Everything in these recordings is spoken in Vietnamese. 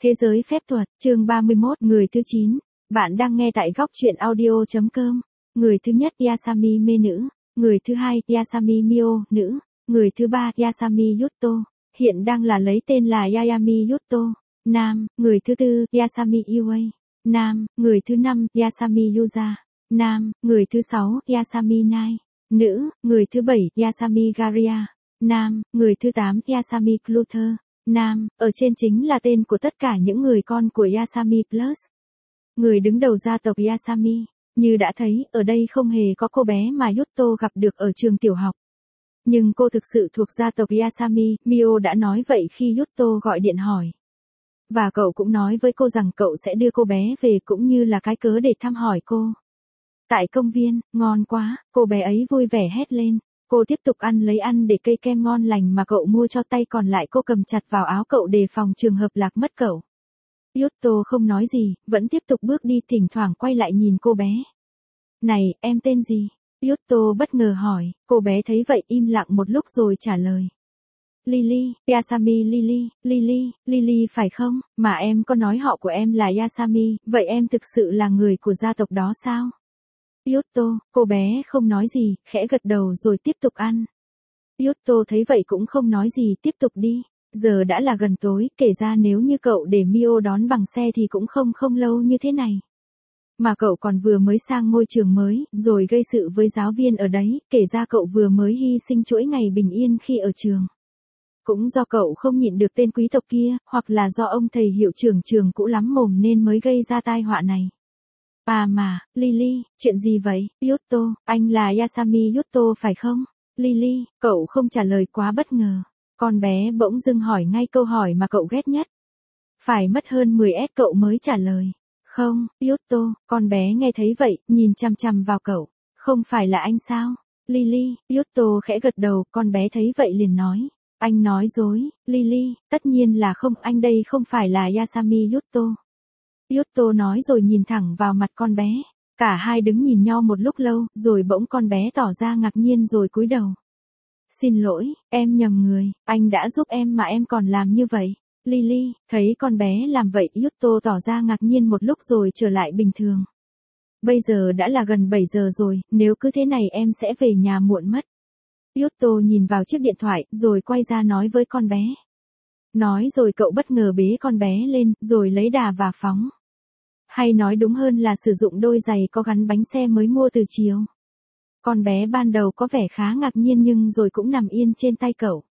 Thế giới phép thuật, chương 31, người thứ 9. Bạn đang nghe tại góc truyện audio.com. Người thứ nhất Yasami Me nữ. Người thứ hai Yasami Mio nữ. Người thứ ba Yasami Yuto. Hiện đang là lấy tên là Yayami Yuto. Nam. Người thứ tư Yasami Iway. Nam. Người thứ năm Yasami Yuza. Nam. Người thứ sáu Yasami Nai. Nữ. Người thứ bảy Yasami Garia. Nam. Người thứ tám Yasami Cluther. Nam, ở trên chính là tên của tất cả những người con của Yasami Plus. Người đứng đầu gia tộc Yasami. Như đã thấy, ở đây không hề có cô bé mà Yuto gặp được ở trường tiểu học. Nhưng cô thực sự thuộc gia tộc Yasami, Mio đã nói vậy khi Yuto gọi điện hỏi. Và cậu cũng nói với cô rằng cậu sẽ đưa cô bé về cũng như là cái cớ để thăm hỏi cô. Tại công viên, ngon quá, cô bé ấy vui vẻ hét lên. Cô tiếp tục lấy ăn để cây kem ngon lành mà cậu mua cho tay còn lại cô cầm chặt vào áo cậu đề phòng trường hợp lạc mất cậu. Yuto không nói gì, vẫn tiếp tục bước đi thỉnh thoảng quay lại nhìn cô bé. Này, em tên gì? Yuto bất ngờ hỏi, cô bé thấy vậy im lặng một lúc rồi trả lời. Lily, Yasami Lily phải không? Mà em có nói họ của em là Yasami, vậy em thực sự là người của gia tộc đó sao? Yuto, cô bé không nói gì, khẽ gật đầu rồi tiếp tục ăn. Yuto thấy vậy cũng không nói gì tiếp tục đi. Giờ đã là gần tối, kể ra nếu như cậu để Mio đón bằng xe thì cũng không lâu như thế này. Mà cậu còn vừa mới sang ngôi trường mới, rồi gây sự với giáo viên ở đấy, kể ra cậu vừa mới hy sinh chuỗi ngày bình yên khi ở trường. Cũng do cậu không nhịn được tên quý tộc kia, hoặc là do ông thầy hiệu trưởng trường cũ lắm mồm nên mới gây ra tai họa này. À mà, Lily, chuyện gì vậy? Yuto, anh là Yasami Yuto phải không? Lily, cậu không trả lời quá bất ngờ. Con bé bỗng dưng hỏi ngay câu hỏi mà cậu ghét nhất. Phải mất hơn 10s cậu mới trả lời. Không, Yuto, con bé nghe thấy vậy, nhìn chằm chằm vào cậu. Không phải là anh sao? Lily, Yuto khẽ gật đầu, con bé thấy vậy liền nói. Anh nói dối, Lily, tất nhiên là không, anh đây không phải là Yasami Yuto. Yuto nói rồi nhìn thẳng vào mặt con bé. Cả hai đứng nhìn nhau một lúc lâu, rồi bỗng con bé tỏ ra ngạc nhiên rồi cúi đầu. Xin lỗi, em nhầm người, anh đã giúp em mà em còn làm như vậy. Lily, thấy con bé làm vậy, Yuto tỏ ra ngạc nhiên một lúc rồi trở lại bình thường. Bây giờ đã là gần 7 giờ rồi, nếu cứ thế này em sẽ về nhà muộn mất. Yuto nhìn vào chiếc điện thoại, rồi quay ra nói với con bé. Nói rồi cậu bất ngờ bế con bé lên, rồi lấy đà và phóng. Hay nói đúng hơn là sử dụng đôi giày có gắn bánh xe mới mua từ chiều. Con bé ban đầu có vẻ khá ngạc nhiên nhưng rồi cũng nằm yên trên tay cậu.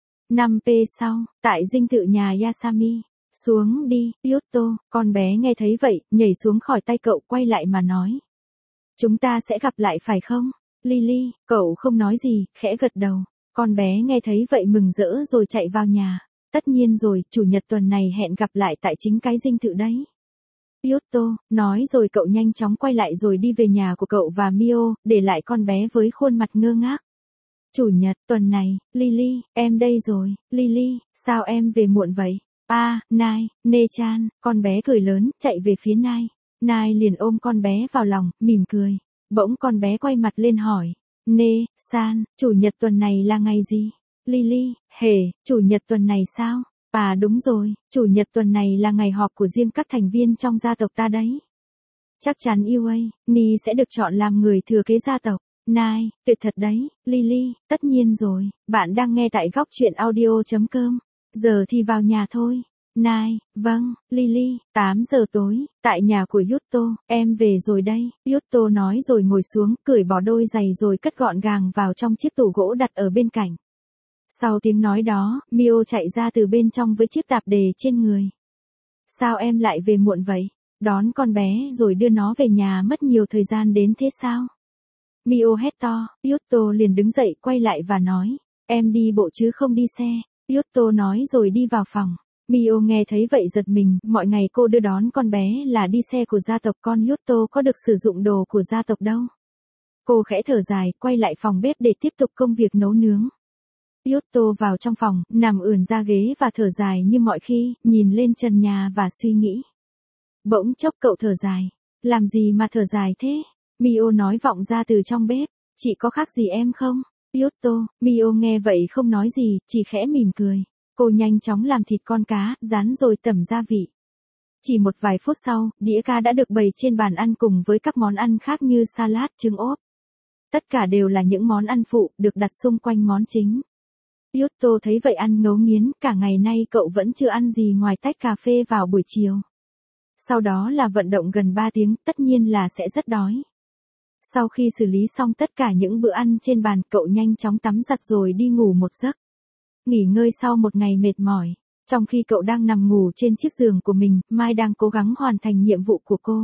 5p sau, tại dinh thự nhà Yasami. Xuống đi, Yuto, con bé nghe thấy vậy, nhảy xuống khỏi tay cậu quay lại mà nói. Chúng ta sẽ gặp lại phải không? Lily, cậu không nói gì, khẽ gật đầu. Con bé nghe thấy vậy mừng rỡ rồi chạy vào nhà. Tất nhiên rồi, chủ nhật tuần này hẹn gặp lại tại chính cái dinh thự đấy. Yuto, nói rồi cậu nhanh chóng quay lại rồi đi về nhà của cậu và Mio, để lại con bé với khuôn mặt ngơ ngác. Chủ nhật, tuần này, Lily, em đây rồi, Lily, sao em về muộn vậy? Nai, Ne-chan, con bé cười lớn, chạy về phía Nai. Nai liền ôm con bé vào lòng, mỉm cười. Bỗng con bé quay mặt lên hỏi. Ne-san, chủ nhật tuần này là ngày gì? Lily, chủ nhật tuần này sao? Đúng rồi, chủ nhật tuần này là ngày họp của riêng các thành viên trong gia tộc ta đấy. Chắc chắn Iway, Ni sẽ được chọn làm người thừa kế gia tộc. Nai, tuyệt thật đấy, Lily, tất nhiên rồi, bạn đang nghe tại góc truyện audio.com. Giờ thì vào nhà thôi. Nai, vâng, Lily, 8 giờ tối, tại nhà của Yuto, em về rồi đây. Yuto nói rồi ngồi xuống, cởi bỏ đôi giày rồi cất gọn gàng vào trong chiếc tủ gỗ đặt ở bên cạnh. Sau tiếng nói đó, Mio chạy ra từ bên trong với chiếc tạp dề trên người. Sao em lại về muộn vậy? Đón con bé rồi đưa nó về nhà mất nhiều thời gian đến thế sao? Mio hét to, Yuto liền đứng dậy quay lại và nói. Em đi bộ chứ không đi xe. Yuto nói rồi đi vào phòng. Mio nghe thấy vậy giật mình, mọi ngày cô đưa đón con bé là đi xe của gia tộc, con Yuto có được sử dụng đồ của gia tộc đâu. Cô khẽ thở dài, quay lại phòng bếp để tiếp tục công việc nấu nướng. Yuto vào trong phòng, nằm ườn ra ghế và thở dài như mọi khi, nhìn lên trần nhà và suy nghĩ. Bỗng chốc cậu thở dài. Làm gì mà thở dài thế? Mio nói vọng ra từ trong bếp. Chị có khác gì em không? Yuto, Mio nghe vậy không nói gì, chỉ khẽ mỉm cười. Cô nhanh chóng làm thịt con cá, rán rồi tẩm gia vị. Chỉ một vài phút sau, đĩa cá đã được bày trên bàn ăn cùng với các món ăn khác như salad, trứng ốp. Tất cả đều là những món ăn phụ, được đặt xung quanh món chính. Giotto thấy vậy ăn ngấu nghiến, cả ngày nay cậu vẫn chưa ăn gì ngoài tách cà phê vào buổi chiều. Sau đó là vận động gần 3 tiếng, tất nhiên là sẽ rất đói. Sau khi xử lý xong tất cả những bữa ăn trên bàn, cậu nhanh chóng tắm giặt rồi đi ngủ một giấc. Nghỉ ngơi sau một ngày mệt mỏi. Trong khi cậu đang nằm ngủ trên chiếc giường của mình, Mai đang cố gắng hoàn thành nhiệm vụ của cô.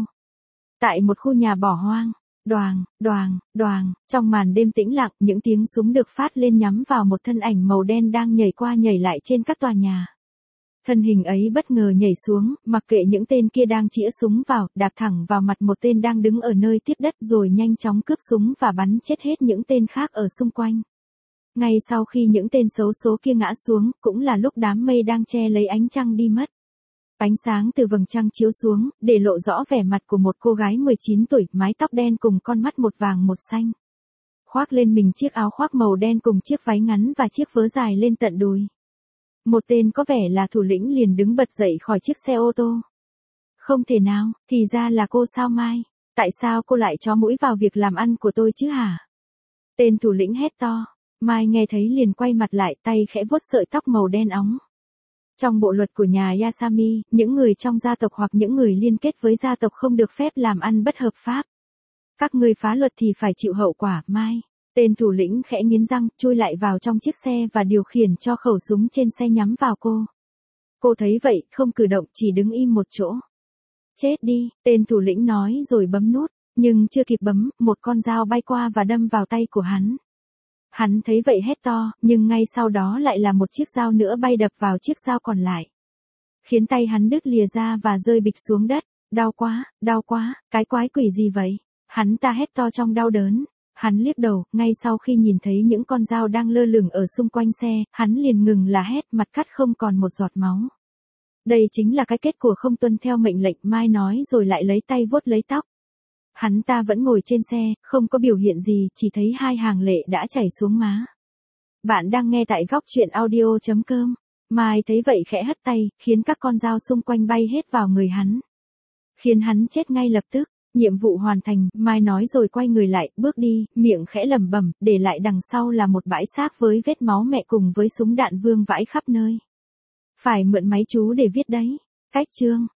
Tại một khu nhà bỏ hoang, đoàng, đoàng, đoàng, trong màn đêm tĩnh lặng, những tiếng súng được phát lên nhắm vào một thân ảnh màu đen đang nhảy qua nhảy lại trên các tòa nhà. Thân hình ấy bất ngờ nhảy xuống, mặc kệ những tên kia đang chĩa súng vào, đạp thẳng vào mặt một tên đang đứng ở nơi tiếp đất rồi nhanh chóng cướp súng và bắn chết hết những tên khác ở xung quanh. Ngay sau khi những tên xấu số kia ngã xuống, cũng là lúc đám mây đang che lấy ánh trăng đi mất. Ánh sáng từ vầng trăng chiếu xuống, để lộ rõ vẻ mặt của một cô gái 19 tuổi, mái tóc đen cùng con mắt một vàng một xanh. Khoác lên mình chiếc áo khoác màu đen cùng chiếc váy ngắn và chiếc vớ dài lên tận đùi. Một tên có vẻ là thủ lĩnh liền đứng bật dậy khỏi chiếc xe ô tô. Không thể nào, thì ra là cô sao Mai? Tại sao cô lại chó mũi vào việc làm ăn của tôi chứ hả? Tên thủ lĩnh hét to. Mai nghe thấy liền quay mặt lại, tay khẽ vuốt sợi tóc màu đen óng. Trong bộ luật của nhà Yasami, những người trong gia tộc hoặc những người liên kết với gia tộc không được phép làm ăn bất hợp pháp. Các người phá luật thì phải chịu hậu quả, Mai. Tên thủ lĩnh khẽ nghiến răng, chui lại vào trong chiếc xe và điều khiển cho khẩu súng trên xe nhắm vào cô. Cô thấy vậy, không cử động, chỉ đứng im một chỗ. Chết đi, tên thủ lĩnh nói rồi bấm nút, nhưng chưa kịp bấm, một con dao bay qua và đâm vào tay của hắn. Hắn thấy vậy hét to, nhưng ngay sau đó lại là một chiếc dao nữa bay đập vào chiếc dao còn lại. Khiến tay hắn đứt lìa ra và rơi bịch xuống đất. Đau quá, cái quái quỷ gì vậy? Hắn ta hét to trong đau đớn. Hắn liếc đầu, ngay sau khi nhìn thấy những con dao đang lơ lửng ở xung quanh xe, hắn liền ngừng là hét, mặt cắt không còn một giọt máu. Đây chính là cái kết của không tuân theo mệnh lệnh, Mai nói rồi lại lấy tay vuốt lấy tóc. Hắn ta vẫn ngồi trên xe, không có biểu hiện gì, chỉ thấy 2 hàng lệ đã chảy xuống má. Bạn đang nghe tại góc truyện audio.com. Mai thấy vậy khẽ hất tay, khiến các con dao xung quanh bay hết vào người hắn. Khiến hắn chết ngay lập tức. Nhiệm vụ hoàn thành, Mai nói rồi quay người lại, bước đi, miệng khẽ lẩm bẩm, để lại đằng sau là một bãi xác với vết máu mẹ cùng với súng đạn vương vãi khắp nơi. Phải mượn máy chú để viết đấy. Cách chương